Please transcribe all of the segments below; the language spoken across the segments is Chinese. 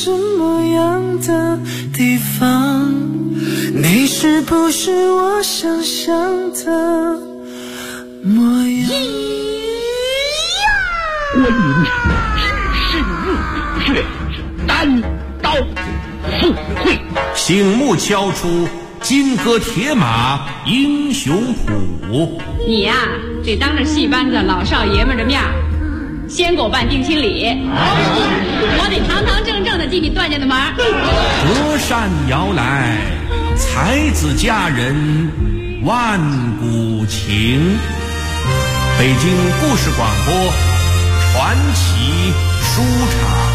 什么样的地方？你是不是我想象的模样？ 关云长只身入虎穴，单刀赴会， 醒目敲出金戈铁马英雄谱。 你呀，得当着戏班子老少爷们的面先给我办定亲礼，我得堂堂正正的进你段家的门。 隔山遥来，才子佳人万古情。北京故事广播传奇书场。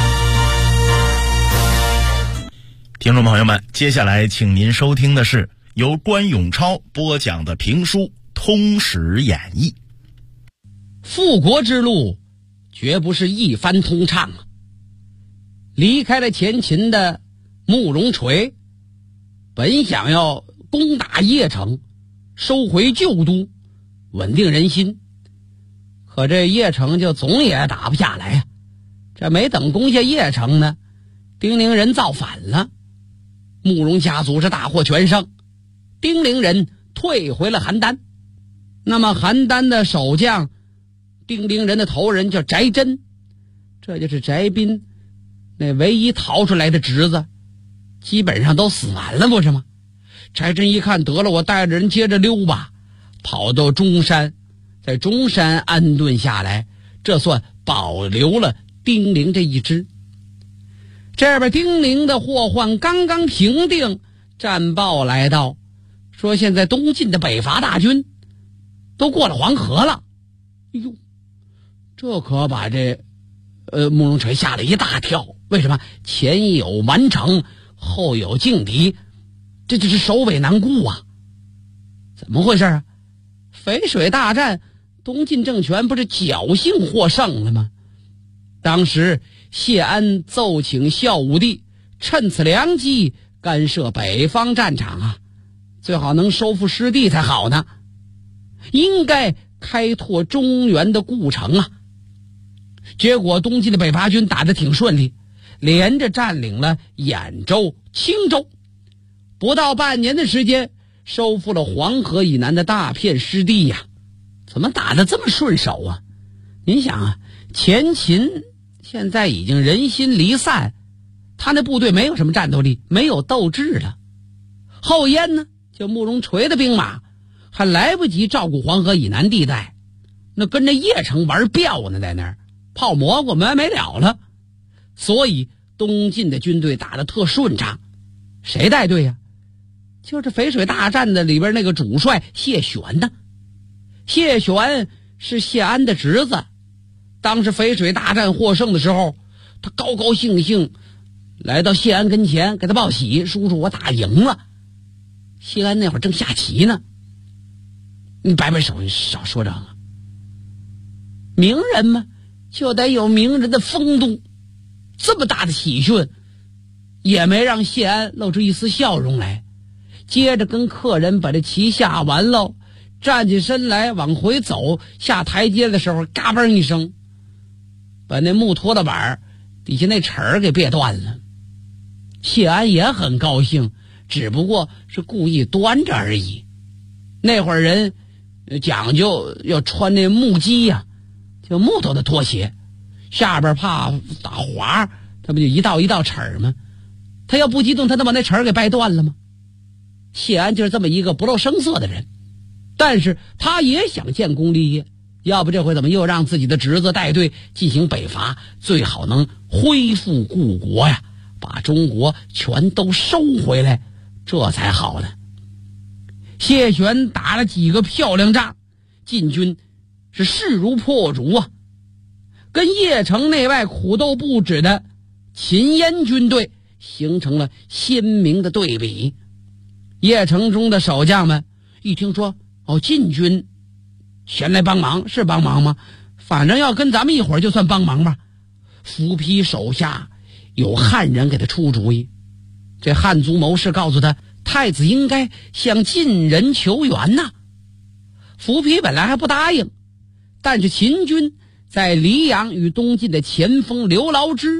听众朋友们，接下来请您收听的是由关永超播讲的评书《通史演义》。 复国之路绝不是一帆通畅啊！离开了前秦的慕容垂，本想要攻打邺城，收回旧都，稳定人心，可这邺城就总也打不下来啊！这没等攻下邺城呢，丁陵人造反了，慕容家族是大获全胜，丁陵人退回了邯郸。那么邯郸的守将丁陵人的头人叫翟真，这就是翟斌那唯一逃出来的侄子，基本上都死完了不是吗？翟真一看得了，我带着人接着溜吧，跑到中山，在中山安顿下来，这算保留了丁陵这一支。这边丁陵的祸患刚刚平定，战报来到，说现在东晋的北伐大军都过了黄河了。哎呦，这可把这慕容垂吓了一大跳。为什么？前有完城，后有劲敌，这就是首尾难顾啊！怎么回事啊？淝水大战，东晋政权不是侥幸获胜了吗？当时谢安奏请孝武帝趁此良机干涉北方战场啊，最好能收复失地才好呢，应该开拓中原的故城啊。结果东晋的北伐军打得挺顺利，连着占领了兖州、青州，不到半年的时间收复了黄河以南的大片失地呀。怎么打得这么顺手啊？您想啊，前秦现在已经人心离散，他那部队没有什么战斗力，没有斗志了。后燕呢，就慕容垂的兵马还来不及照顾黄河以南地带，那跟着邺城玩吊呢，在那儿泡蘑菇没完没了了。所以东晋的军队打得特顺畅。谁带队呀？就是淝水大战的里边那个主帅谢玄呢。谢玄是谢安的侄子，当时淝水大战获胜的时候，他高高兴兴来到谢安跟前给他报喜，叔叔我打赢了。谢安那会儿正下棋呢。你摆摆手，你少说这个。名人嘛，就得有名人的风度，这么大的喜讯也没让谢安露出一丝笑容来，接着跟客人把这棋下完喽，站起身来往回走，下台阶的时候嘎嘣一声，把那木拖拉板底下那齿儿给别断了。谢安也很高兴，只不过是故意端着而已。那会儿人讲究要穿那木屐呀，就木头的拖鞋，下边怕打滑，他不就一道一道齿儿吗？他要不激动，他能把那齿儿给掰断了吗？谢安就是这么一个不露声色的人，但是他也想建功立业，要不这回怎么又让自己的侄子带队进行北伐，最好能恢复故国呀，把中国全都收回来，这才好呢。谢玄打了几个漂亮仗，晋军是势如破竹啊，跟邺城内外苦斗不止的秦燕军队形成了鲜明的对比。邺城中的守将们一听说晋军前来帮忙，是帮忙吗？反正要跟咱们一会儿就算帮忙吧。伏丕手下有汉人给他出主意，这汉族谋士告诉他，太子应该向晋人求援呐。伏丕本来还不答应，但是秦军在黎阳与东晋的前锋刘牢之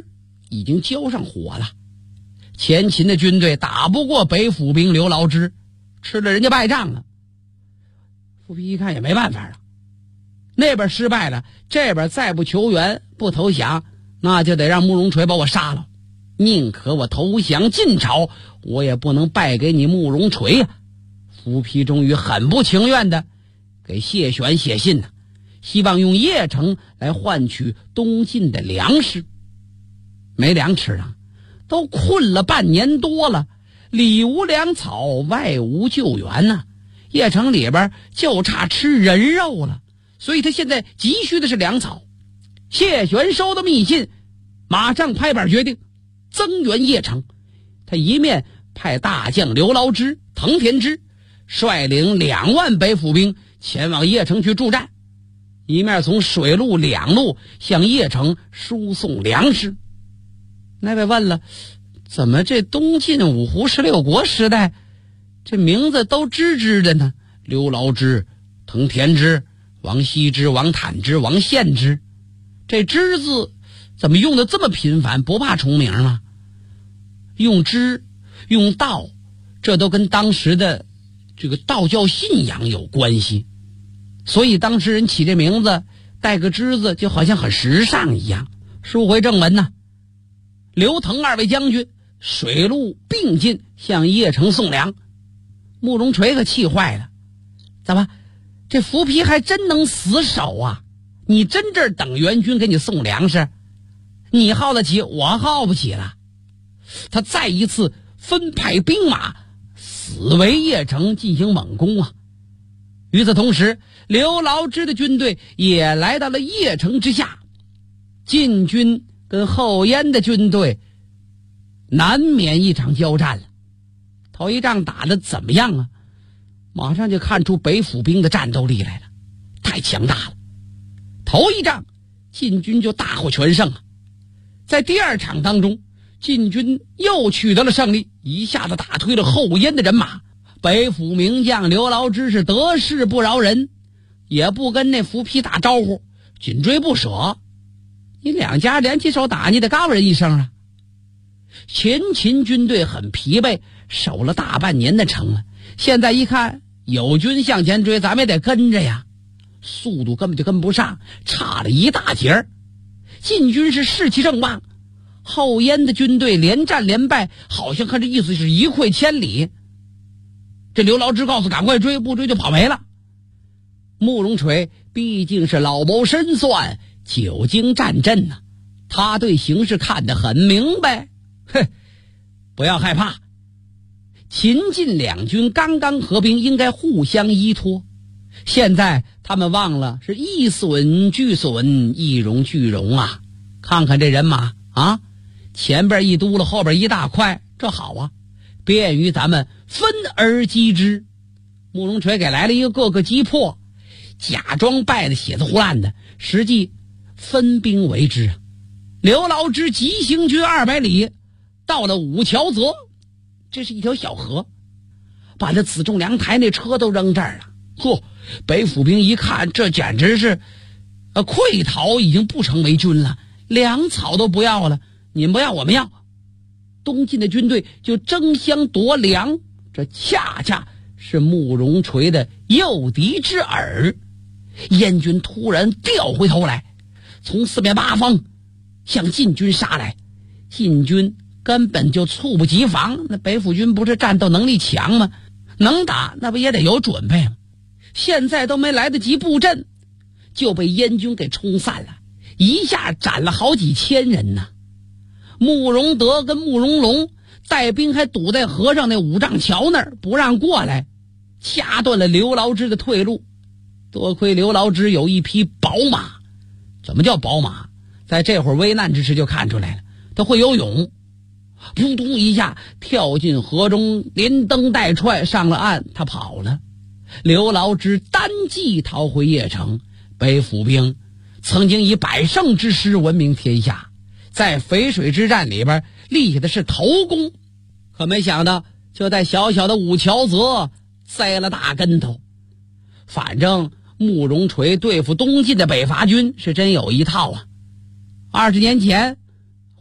已经交上火了。前秦的军队打不过北府兵刘牢之，吃了人家败仗了。傅丕一看也没办法了，那边失败了，这边再不求援不投降，那就得让慕容垂把我杀了。宁可我投降晋朝，我也不能败给你慕容垂呀。傅丕终于很不情愿的给谢玄写信呢，希望用邺城来换取东晋的粮食。没粮吃啊，都困了半年多了，里无粮草，外无救援呢。邺城里边就差吃人肉了，所以他现在急需的是粮草。谢玄收到密信，马上拍板决定增援邺城。他一面派大将刘牢之、滕田之率领2万北府兵前往邺城去助战，一面从水陆两路向邺城输送粮食。那位问了，怎么这东晋五胡16国时代这名字都支支的呢？刘牢之、滕田之、王羲之、王坦之、王献之，这之字怎么用的这么频繁，不怕重名吗？用之用道，这都跟当时的这个道教信仰有关系，所以当时人起这名字带个之字就好像很时尚一样。书回正文呢，刘滕2位将军水陆并进向邺城送粮。慕容垂可气坏了，怎么这伏丕还真能死守啊？你真这儿等援军给你送粮食，你耗得起，我耗不起了。他再一次分派兵马死围邺城进行猛攻啊！与此同时，刘牢之的军队也来到了邺城之下，晋军跟后燕的军队难免一场交战了。头一仗打得怎么样啊？马上就看出北府兵的战斗力来了，太强大了。头一仗晋军就大获全胜啊！在第2场当中，晋军又取得了胜利，一下子打退了后燕的人马。北府名将刘牢之是得势不饶人，也不跟那伏丕打招呼，紧追不舍。你2家联起手打，你得告人一声啊！前秦军队很疲惫，守了大半年的城了，现在一看友军向前追，咱们也得跟着呀，速度根本就跟不上，差了一大截儿。晋军是士气正旺，后燕的军队连战连败，好像看这意思是一溃千里。这刘牢之告诉赶快追，不追就跑没了。慕容垂毕竟是老谋深算，久经战阵呢，他对形势看得很明白。不要害怕，秦晋2军刚刚合兵，应该互相依托。现在他们忘了是一损俱损，一荣俱荣啊！看看这人马啊，前边一嘟噜，后边一大块，这好啊，便于咱们分而击之。慕容垂给来了一个各个击破，假装败的血字胡烂的，实际分兵为之。刘牢之急行军200里，到了五桥泽，这是一条小河，把那辎重粮台那车都扔这儿了。北府兵一看，这简直是溃逃，已经不成为军了，粮草都不要了，你们不要我们要。东晋的军队就争相夺粮，这恰恰是慕容垂的诱敌之饵。燕军突然调回头来，从4面8方向晋军杀来，晋军根本就猝不及防。那北府军不是战斗能力强吗？能打那不也得有准备吗？现在都没来得及布阵，就被燕军给冲散了，一下斩了好几千人呢。慕容德跟慕容龙带兵还堵在河上那5丈桥那儿，不让过来，掐断了刘牢之的退路。多亏刘牢之有一匹宝马。怎么叫宝马？在这会儿危难之时就看出来了，他会游泳，扑通一下跳进河中，连蹬带踹上了岸，他跑了。刘牢之单骑逃回邺城。北府兵曾经以百胜之师闻名天下，在淝水之战里边立下的是头功，可没想到就在小小的五桥泽栽了大跟头。反正慕容垂对付东晋的北伐军是真有一套啊。20年前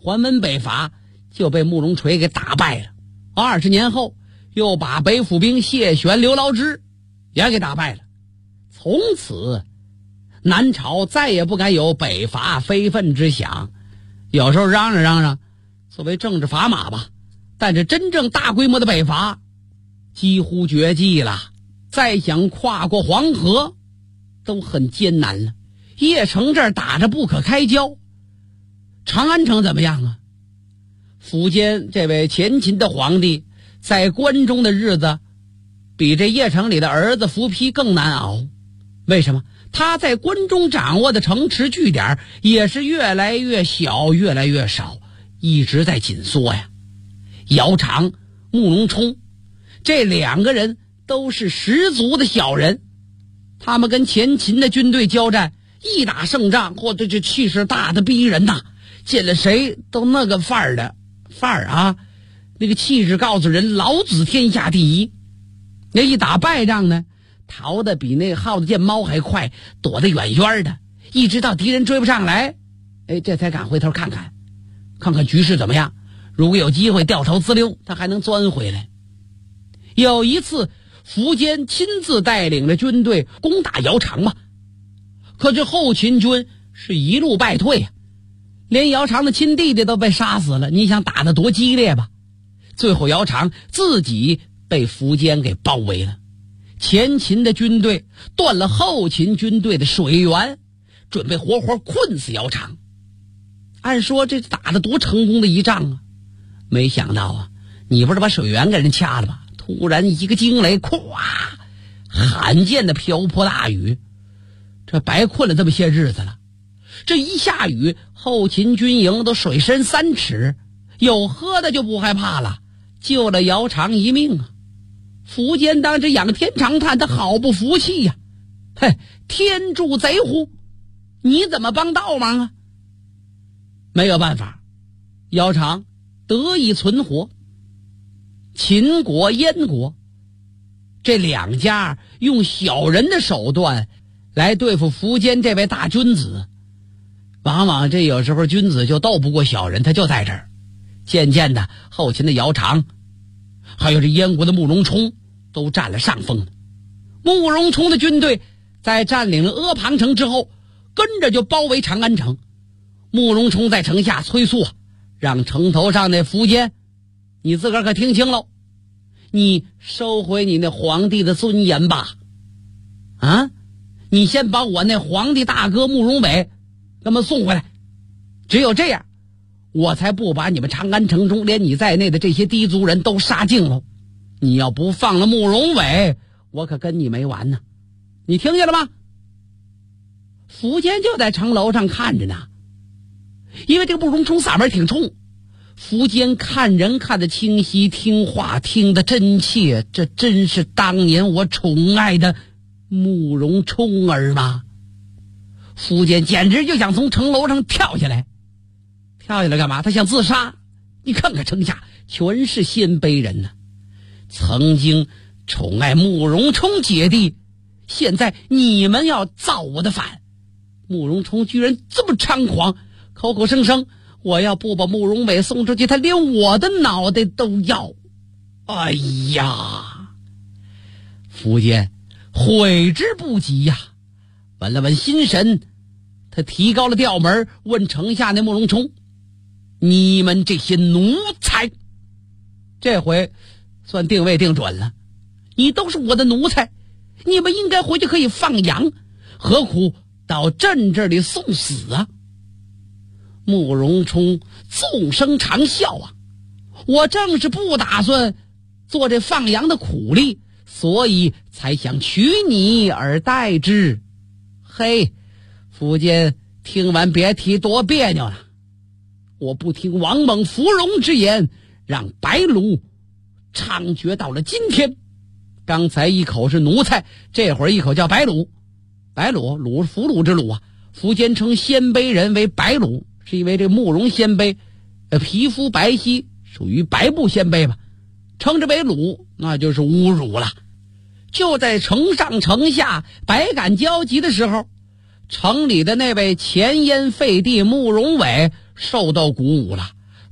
还文北伐，就被慕容垂给打败了。20年后，又把北府兵谢玄、刘牢之也给打败了。从此，南朝再也不敢有北伐非分之想。有时候嚷嚷，作为政治砝码吧，但是真正大规模的北伐几乎绝迹了。再想跨过黄河都很艰难了。邺城这儿打着不可开交，长安城怎么样啊？苻坚这位前秦的皇帝在关中的日子比这邺城里的儿子苻丕更难熬。为什么？他在关中掌握的城池据点也是越来越小，越来越少，一直在紧缩呀。姚苌、慕容冲这2个人都是十足的小人，他们跟前秦的军队交战，一打胜仗，或者这气势大的逼人呐，见了谁都那个范儿啊，那个气质告诉人老子天下第一。那一打败仗呢，逃得比那个耗子见猫还快，躲得远远的，一直到敌人追不上来，这才敢回头看看局势怎么样。如果有机会掉头自溜，他还能钻回来。有一次苻坚亲自带领着军队攻打姚苌嘛，可这后秦军是一路败退啊，连姚苌的亲弟弟都被杀死了，你想打得多激烈吧。最后姚苌自己被苻坚给包围了，前秦的军队断了后秦军队的水源，准备活活困死姚苌。按说这打得多成功的一仗啊，没想到啊，你不是把水源给人掐了吧？突然一个惊雷，咵，罕见的瓢泼大雨，这白困了这么些日子了。这一下雨，后秦军营都水深3尺，有喝的就不害怕了，救了姚苌一命啊。苻坚当时仰天长叹，他好不服气呀！嘿，天助贼乎！你怎么帮倒忙啊？没有办法，姚苌得以存活。秦国、燕国这2家用小人的手段来对付苻坚这位大君子，往往这有时候君子就斗不过小人，他就在这儿。渐渐的，后秦的姚苌还有这燕国的慕容冲都占了上风。慕容冲的军队在占领了阿房城之后，跟着就包围长安城。慕容冲在城下催促，让城头上那苻坚，你自个儿可听清喽，你收回你那皇帝的尊严吧。啊，你先把我那皇帝大哥慕容伟那么送回来，只有这样，我才不把你们长安城中连你在内的这些氐族人都杀尽了。你要不放了慕容伟，我可跟你没完呢。你听见了吗？苻坚就在城楼上看着呢，因为这个慕容冲嗓门挺冲，苻坚看人看得清晰，听话听得真切，这真是当年我宠爱的慕容冲儿吗？苻坚简直就想从城楼上跳下来。跳下来干嘛？他想自杀。你看看城下全是鲜卑人呢，曾经宠爱慕容冲姐弟，现在你们要造我的反。慕容冲居然这么猖狂，口口声声我要不把慕容伟送出去，他连我的脑袋都要。哎呀，苻坚悔之不及呀！稳了稳心神，他提高了调门，问城下那慕容冲，你们这些奴才，这回算定位定准了，你都是我的奴才，你们应该回去可以放羊，何苦到朕这里送死啊？慕容冲纵声长啸啊，我正是不打算做这放羊的苦力，所以才想取你而代之。嘿，苻坚听完别提多别扭了，我不听王猛芙蓉之言，让白虏猖獗到了今天。刚才一口是奴才，这会儿一口叫白虏。白虏，虏俘虏之虏啊。苻坚称鲜卑人为白虏，是因为这慕容鲜卑皮肤白皙，属于白部鲜卑吧，称之为虏那就是侮辱了。就在城上城下百感交集的时候，城里的那位前燕废帝慕容伟受到鼓舞了，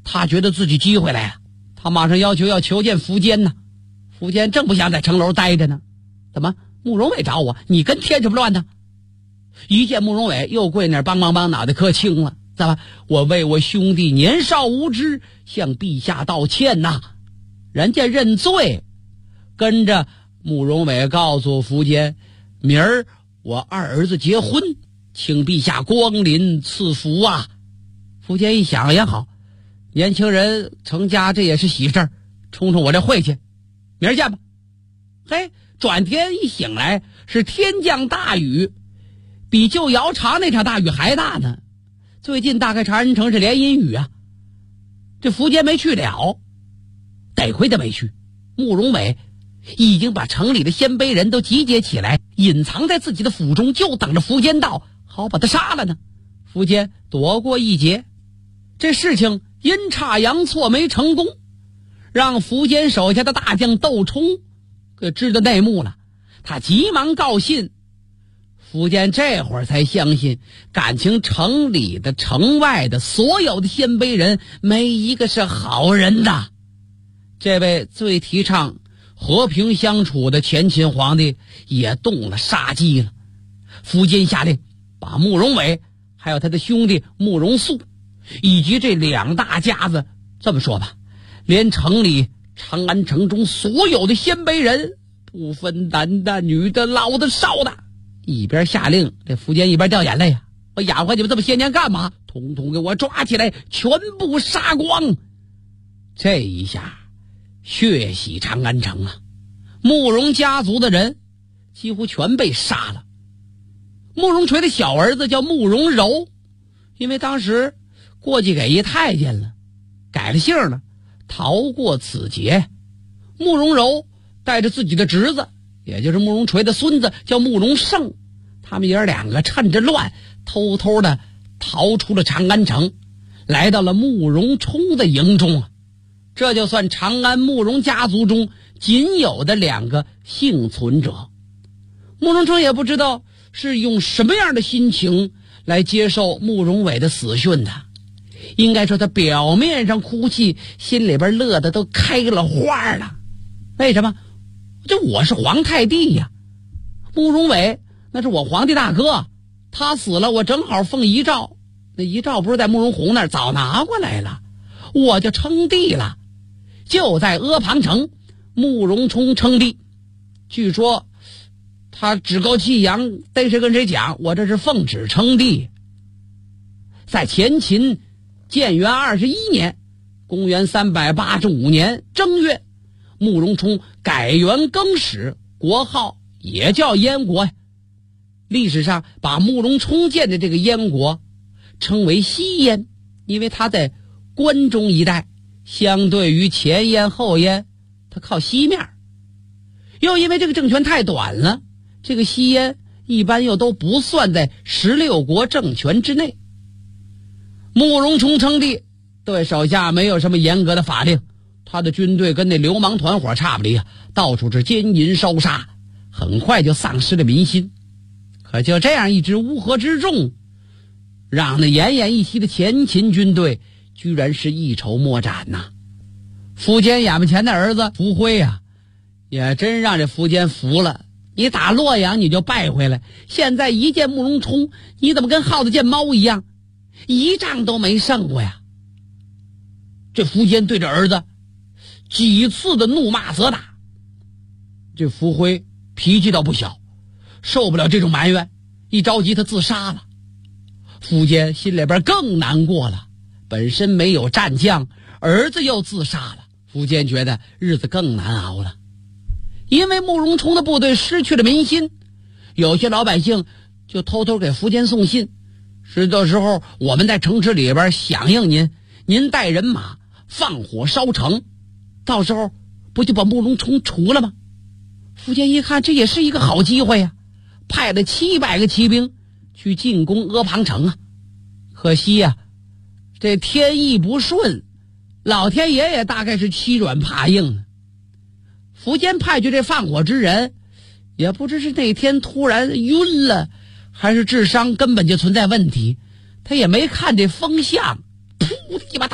他觉得自己机会来了，他马上要求要求见苻坚呢。苻坚正不想在城楼待着呢，怎么慕容伟找我？你跟添什么乱呢？一见慕容伟又跪那儿梆梆梆，脑袋磕青了。怎么？我为我兄弟年少无知向陛下道歉呐。人家认罪，跟着慕容伟告诉苻坚，明儿我二儿子结婚，请陛下光临赐福啊。苻坚一想也好，年轻人成家这也是喜事儿，冲冲我这会去，明儿见吧。嘿，转天一醒来是天降大雨，比就姚茶那场大雨还大呢。最近大概长安城是连阴雨啊，这苻坚没去了，得亏他没去。慕容伟已经把城里的鲜卑人都集结起来，隐藏在自己的府中，就等着苻坚到，好把他杀了呢。苻坚躲过一劫，这事情阴差阳错没成功，让苻坚手下的大将窦冲给知道内幕了。他急忙告信，苻坚这会儿才相信，感情城里的城外的所有的鲜卑人没一个是好人的。这位最提倡和平相处的前秦皇帝也动了杀机了。苻坚下令把慕容伟还有他的兄弟慕容素以及这两大家子，这么说吧，连城里长安城中所有的鲜卑人，不分男的女的老的少的，一边下令，这苻坚一边掉眼泪啊！我养活你们这么些年干嘛？统统给我抓起来，全部杀光！这一下血洗长安城啊！慕容家族的人几乎全被杀了。慕容垂的小儿子叫慕容柔，因为当时过继给一太监了，改了姓了，逃过此劫。慕容柔带着自己的侄子，也就是慕容垂的孙子叫慕容盛，他们爷两个趁着乱偷偷的逃出了长安城，来到了慕容冲的营中。这就算长安慕容家族中仅有的两个幸存者。慕容冲也不知道是用什么样的心情来接受慕容伟的死讯的，应该说他表面上哭泣，心里边乐得都开了花了。为什么？这我是皇太弟呀，慕容伟那是我皇帝大哥，他死了我正好奉遗诏，那遗诏不是在慕容宏那儿早拿过来了，我就称帝了。就在阿房城，慕容冲称帝，据说他趾高气扬，逮谁跟谁讲，我这是奉旨称帝。在前秦建元21年，公元385年正月，慕容冲改元更始，国号也叫燕国。历史上把慕容冲建的这个燕国称为西燕，因为他在关中一带，相对于前燕后燕，它靠西面。又因为这个政权太短了，这个西燕一般又都不算在16国政权之内。慕容冲称帝，对手下没有什么严格的法令，他的军队跟那流氓团伙差不离啊，到处是奸淫烧杀，很快就丧失了民心。可就这样一支乌合之众，让那奄奄一息的前秦军队居然是一筹莫展呐！苻坚眼前的儿子苻辉啊，也真让这苻坚服了。你打洛阳你就败回来，现在一见慕容冲，你怎么跟耗子见猫一样，一仗都没胜过呀？这苻坚对着儿子几次的怒骂责打，这苻辉脾气倒不小，受不了这种埋怨，一着急他自杀了。苻坚心里边更难过了，本身没有战将，儿子又自杀了，苻坚觉得日子更难熬了。因为慕容冲的部队失去了民心，有些老百姓就偷偷给苻坚送信，是到时候我们在城池里边响应您，您带人马放火烧城，到时候不就把慕容冲除了吗？苻坚一看这也是一个好机会呀，派了700个骑兵去进攻阿房城啊。可惜呀，这天意不顺，老天爷也大概是欺软怕硬的。苻坚派去这放火之人，也不知是那天突然晕了，还是智商根本就存在问题，他也没看这风向，噗的一把打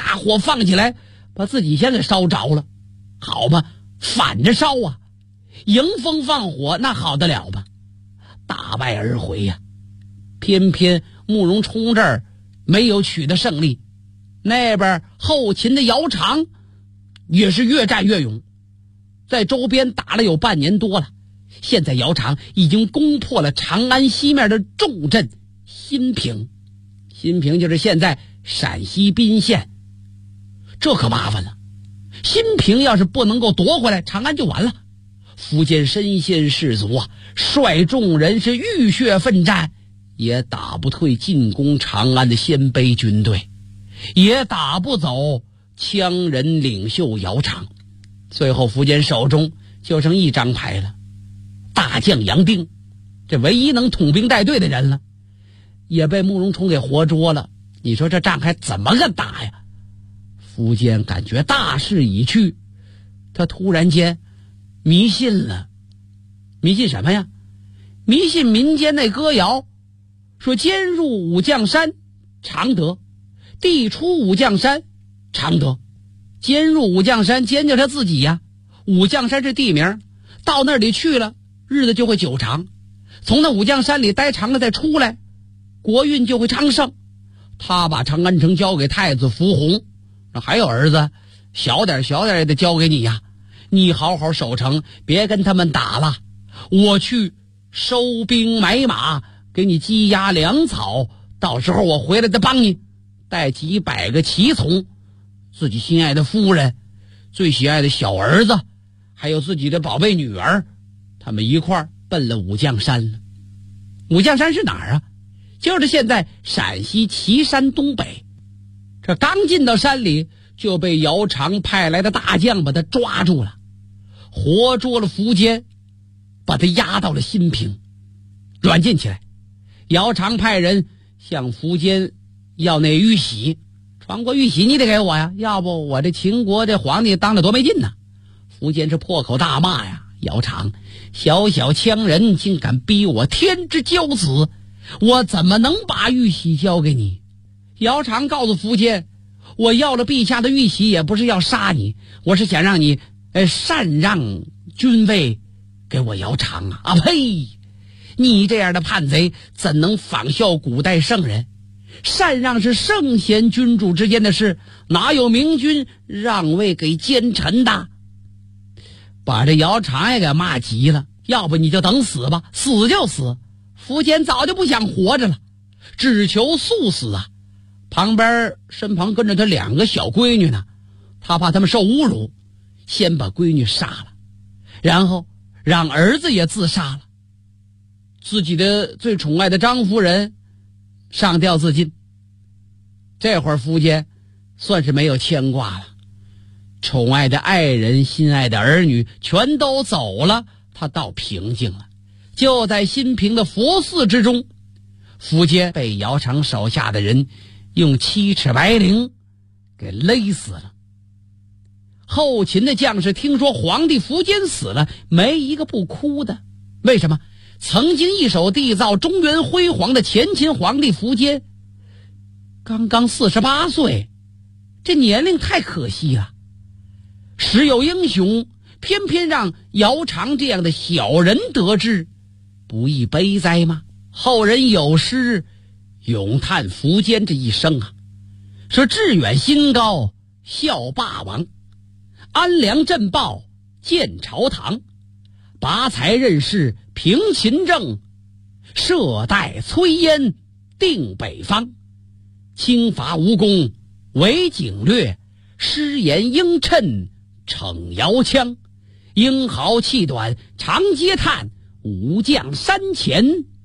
大火放起来，把自己先给烧着了。好吧，反着烧啊，迎风放火那好得了吧，大败而回呀。偏偏慕容冲这儿没有取得胜利，那边后秦的姚苌也是越战越勇，在周边打了有半年多了。现在姚苌已经攻破了长安西面的重镇新平，新平就是现在陕西彬县。这可麻烦了，新平要是不能够夺回来，长安就完了。苻坚身先士卒啊，率众人是浴血奋战，也打不退进攻长安的鲜卑军队，也打不走羌人领袖姚苌。最后苻坚手中就剩一张牌了，大将杨丁，这唯一能统兵带队的人了，也被慕容冲给活捉了。你说这仗还怎么个打呀？苻坚感觉大势已去，他突然间迷信了。迷信什么呀？迷信民间那歌谣，说坚入武将山常得，地出武将山常得。坚入武将山，坚就他自己呀，武将山是地名，到那里去了日子就会久长，从那武将山里待长了再出来，国运就会昌盛。他把长安城交给太子苻弘，还有儿子小点也得交给你呀，你好好守城，别跟他们打了，我去收兵买马，给你积压粮草，到时候我回来再帮你，带几百个骑从，自己心爱的夫人，最喜爱的小儿子，还有自己的宝贝女儿，他们一块儿奔了武将山了。武将山是哪儿啊？就是现在陕西岐山东北。这刚进到山里，就被姚苌派来的大将把他抓住了，活捉了苻坚，把他押到了新平，软禁起来。姚苌派人向苻坚要那玉玺，传国玉玺你得给我呀，要不我这秦国这皇帝当着多没劲呢。苻坚是破口大骂呀，姚苌小小羌人竟敢逼我天之骄子，我怎么能把玉玺交给你？姚苌告诉苻坚，我要了陛下的玉玺也不是要杀你，我是想让你禅让君位给我姚苌啊！呸！你这样的叛贼怎能仿效古代圣人？禅让是圣贤君主之间的事，哪有明君让位给奸臣的？把这姚苌也给骂急了，要不你就等死吧，死就死。苻坚早就不想活着了，只求速死啊！身旁跟着他2个小闺女呢，他怕他们受侮辱，先把闺女杀了，然后让儿子也自杀了，自己的最宠爱的张夫人上吊自尽。这会儿苻坚算是没有牵挂了，宠爱的爱人、心爱的儿女全都走了，他倒平静了。就在新平的佛寺之中，苻坚被姚苌手下的人用7尺白绫给勒死了。后秦的将士听说皇帝苻坚死了，没一个不哭的。为什么？曾经一手缔造中原辉煌的前秦皇帝苻坚刚刚48岁，这年龄太可惜了。时有英雄，偏偏让姚苌这样的小人得志，不亦悲哉吗？后人有诗咏叹苻坚这一生啊，说志远心高效霸王，安良镇暴建朝堂，拔才任士平秦政，设代摧燕定北方，轻伐吴功为警略，失言应趁逞摇枪，英豪气短长嗟叹，武将山前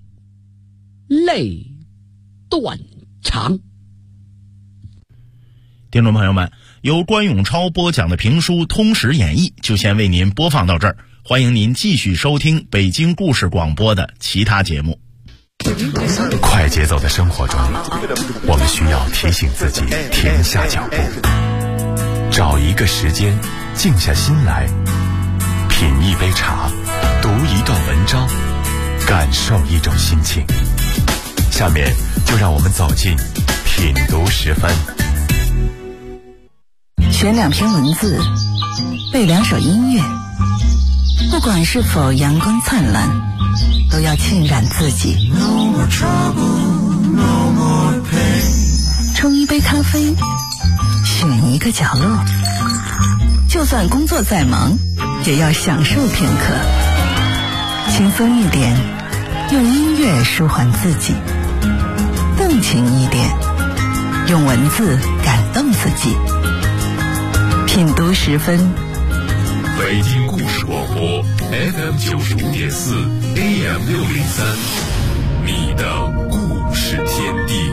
泪断肠。 听众朋友们，由关永超播讲的评书《通史演义》就先为您播放到这儿，欢迎您继续收听北京故事广播的其他节目。 快节奏的生活中，我们需要提醒自己停下脚步，找一个时间静下心来，品一杯茶，读一段文章，感受一种心情。下面就让我们走进品读10分。 选2篇文字，背2首音乐，不管是否阳光灿烂，都要浸染自己。冲一杯咖啡，选一个角落，就算工作再忙，也要享受片刻。轻松一点，用音乐舒缓自己；动情一点，用文字感动自己。品读10分， 北京故事广播 FM 95.4 AM 603，你的故事天地。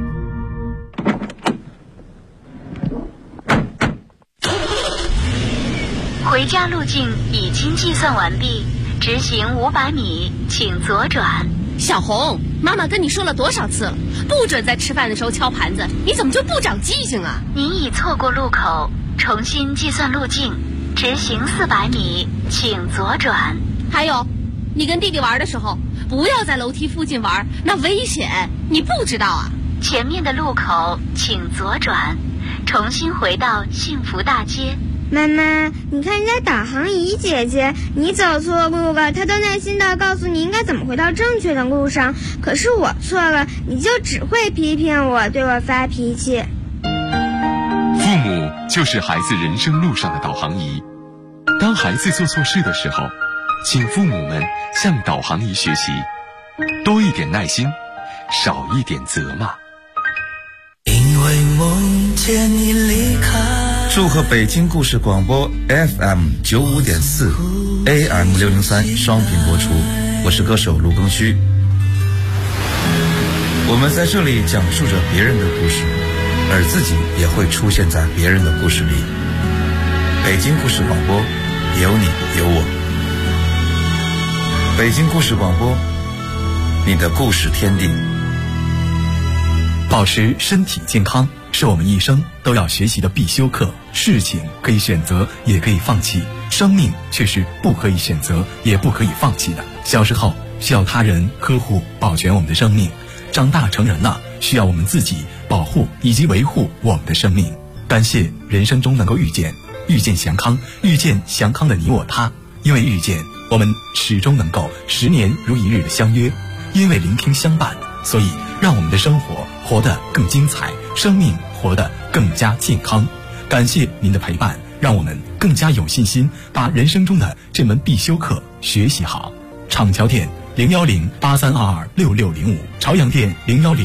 回家路径已经计算完毕，直行500米，请左转。 小红，妈妈跟你说了多少次了，不准在吃饭的时候敲盘子，你怎么就不长记性啊？ 您已错过路口，重新计算路径，直行400米，请左转。 还有，你跟弟弟玩的时候，不要在楼梯附近玩，那危险，你不知道啊？ 前面的路口请左转，重新回到幸福大街。 妈妈，你看人家导航仪姐姐，你走错路了，她都耐心地告诉你应该怎么回到正确的路上。可是我错了，你就只会批评我，对我发脾气。 父母就是孩子人生路上的导航仪。当孩子做错事的时候，请父母们向导航仪学习，多一点耐心，少一点责骂。 因为梦见你离开。 祝贺北京故事广播 FM 95.4 AM 603双频播出，我是歌手卢庚戌。我们在这里讲述着别人的故事，而自己也会出现在别人的故事里。北京故事广播，有你有我。北京故事广播，你的故事天地。 保持身体健康是我们一生都要学习的必修课。事情可以选择，也可以放弃，生命却是不可以选择，也不可以放弃的。小时候需要他人呵护保全我们的生命，长大成人了，需要我们自己保护以及维护我们的生命。感谢人生中能够遇见祥康，遇见祥康的你我他。因为遇见，我们始终能够10年如一日的相约；因为聆听相伴，所以让我们的生活活得更精彩，生命活得更加健康。感谢您的陪伴，让我们更加有信心把人生中的这门必修课学习好。厂桥店01083226605，朝阳店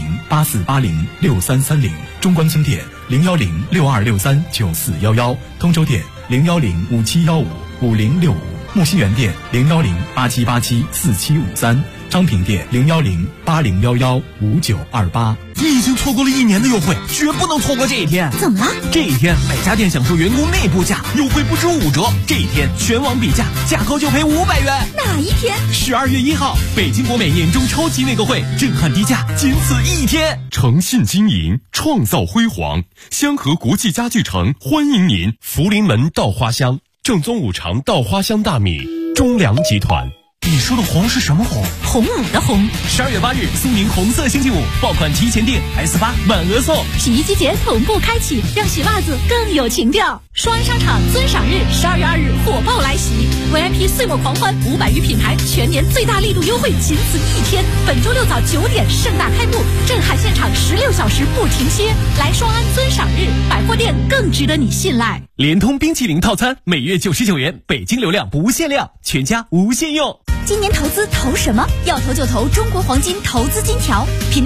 01084806330，中关村店01062639411，通州店01057155065，木樨园店01087874753，昌平店01080115928。 你已经错过了1年的优惠，绝不能错过这一天。 怎么了？ 这一天每家店享受员工内部价，优惠不止5折。这一天全网比价，价高就赔500元。 哪一天 ？12月1号，北京国美年终超级内购会，震撼低价，仅此1天。 诚信经营，创造辉煌。香河国际家具城欢迎您。 福临门稻花香，正宗5常稻花香大米，中粮集团。 你说的红是什么红？ 红舞的红。 12月8日，苏宁红色星期五，爆款提前订 S8满额送。 洗衣机节同步开启，让洗袜子更有情调。双安商场尊赏日12月2日火爆来袭 ，VIP 岁末狂欢，500余品牌全年最大力度优惠，仅此1天。本周6早9点盛大开幕，震撼现场16小时不停歇。来双安尊赏日，百货店更值得你信赖。 联通冰淇淋套餐每月99元，北京流量不限量，全家无限用。 今年投资投什么？要投就投中国黄金投资金条。